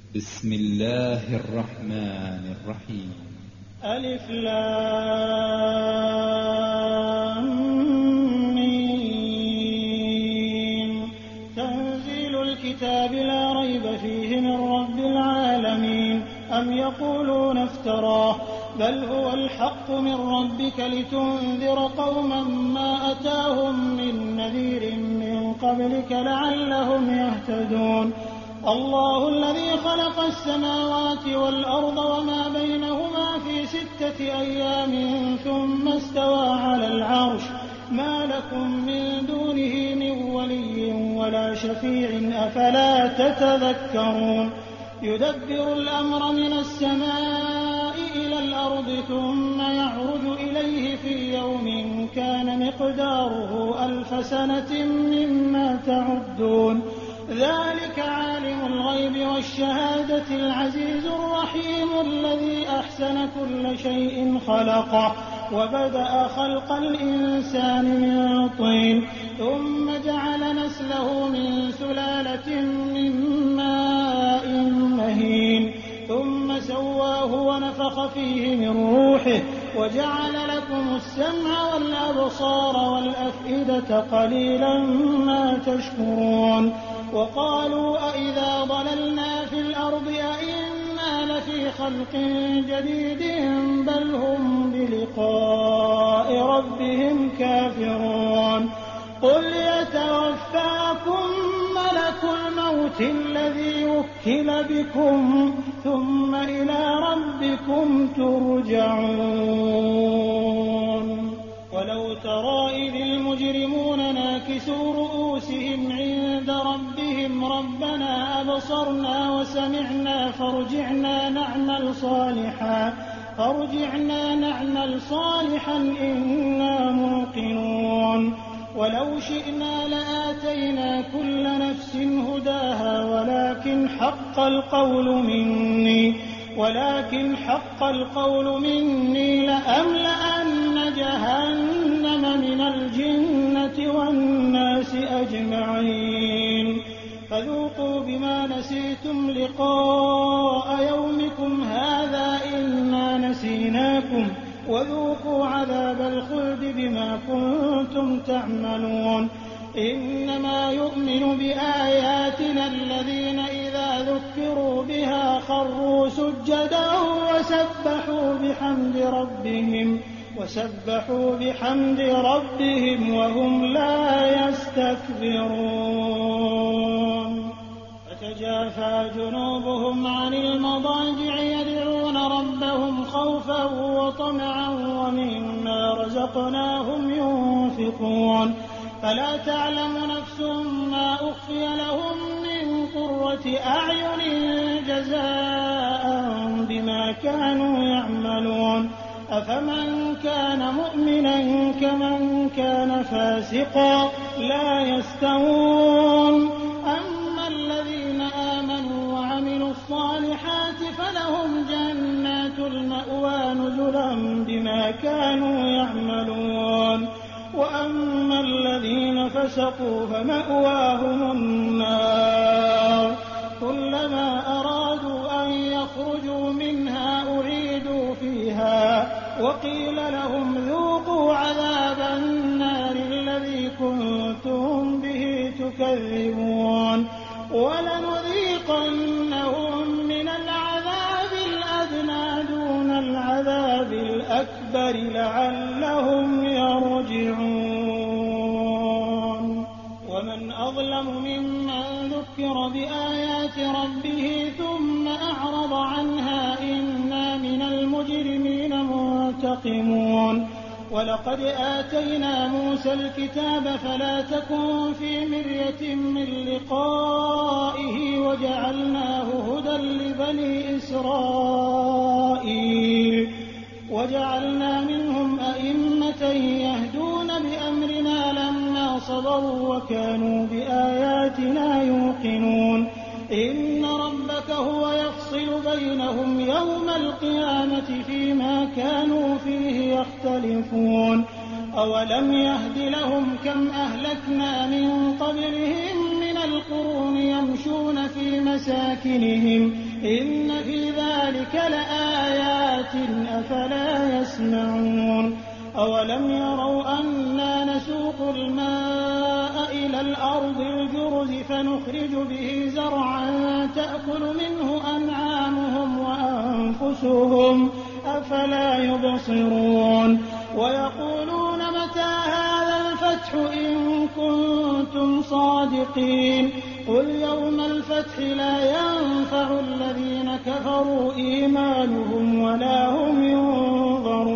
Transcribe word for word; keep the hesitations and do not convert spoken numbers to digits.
بسم الله الرحمن الرحيم. ألف لام ميم. تنزيل الكتاب لا ريب فيه من رب العالمين. أم يقولون افتراه بل هو الحق من ربك لتنذر قوما ما أتاهم من نذير من قبلك لعلهم يهتدون. الله الذي خلق السماوات والأرض وما بينهما في ستة أيام ثم استوى على العرش ما لكم من دونه من ولي ولا شفيع أفلا تتذكرون. يدبر الأمر من السماء إلى الأرض ثم يعرج إليه في يوم كان مقداره ألف سنة مما تعدون. ذلك عالم الغيب والشهادة العزيز الرحيم الذي أحسن كل شيء خلقه وبدأ خلق الإنسان من طين ثم جعل نسله من سلالة من ماء مهين ثم سواه ونفخ فيه من روحه وجعل لكم السمع والأبصار والأفئدة قليلا ما تشكرون. وقالوا أئذا ضللنا في الأرض أئنا لفي خلق جديد بل هم بلقاء ربهم كافرون. قل يتوفاكم ملك الموت الذي وكل بكم ثم إلى ربكم ترجعون. ولو ترى إذ المجرمون ناكسوا رؤوسهم عند ربهم ربنا أبصرنا وسمعنا فارجعنا نعمل صالحا فارجعنا نعمل صالحا إنا موقنون. ولو شئنا لآتينا كل نفس هداها ولكن حق القول مني ولكن حق القول مني لأملأن جهنم من الجنة والناس أجمعين. فذوقوا بما نسيتم لقاء يومكم هذا إنا نسيناكم وذوقوا عذاب الخلد بما كنتم تعملون. إنما يؤمن بآياتنا الذين إذا ذكروا بها خروا سجدا وسبحوا بحمد ربهم وسبحوا بحمد ربهم وهم لا يستكبرون. فتجافى جنوبهم عن المضاجع يدعون ربهم خوفا وطمعا ومما رزقناهم ينفقون. فلا تعلم نفس ما أخفي لهم من قرة أعين جزاء بما كانوا يعملون. أفمن كان مؤمنا كمن كان فاسقا لا يستوون. أما الذين آمنوا وعملوا الصالحات فلهم جنات المأوى نزلا بما كانوا يعملون. وأما الذين فسقوا فمأواهم النار كلما أرادوا أن يخرجوا منها أعيدوا فيها وقيل لهم ذوقوا عذاب النار الذي كنتم به تكذبون. ولنذيقنهم من العذاب الأدنى دون العذاب الأكبر لعلهم يرجعون. ومن أظلم ممن ذكر بآيات ربه ثم أعرض عنها إنا من المجرمين منتقمون. ولقد آتينا موسى الكتاب فلا تكن في مرية من لقائه وجعلناه هدى لبني إسرائيل وجعلنا منهم أئمة يهدون بأمرنا لما صبروا وكانوا بآياتنا يوقنون. إن ربك هو يفصل بينهم يوم القيامة فيما كانوا فيه يختلفون. أولم يهد لهم كم أهلكنا من قبلهم من القرون القرون يمشون في مساكنهم إن في ذلك لآيات أفلا يسمعون أولم يروا أنا نسوق الماء إلى الأرض الجرز فنخرج به زرعا تأكل منه أنعامهم وأنفسهم أفلا يبصرون ويقولون متى هذا الفتح إن كنتم صادقين قل يوم الفتح لا ينفع الذين كفروا إيمانهم ولا هم ينظرون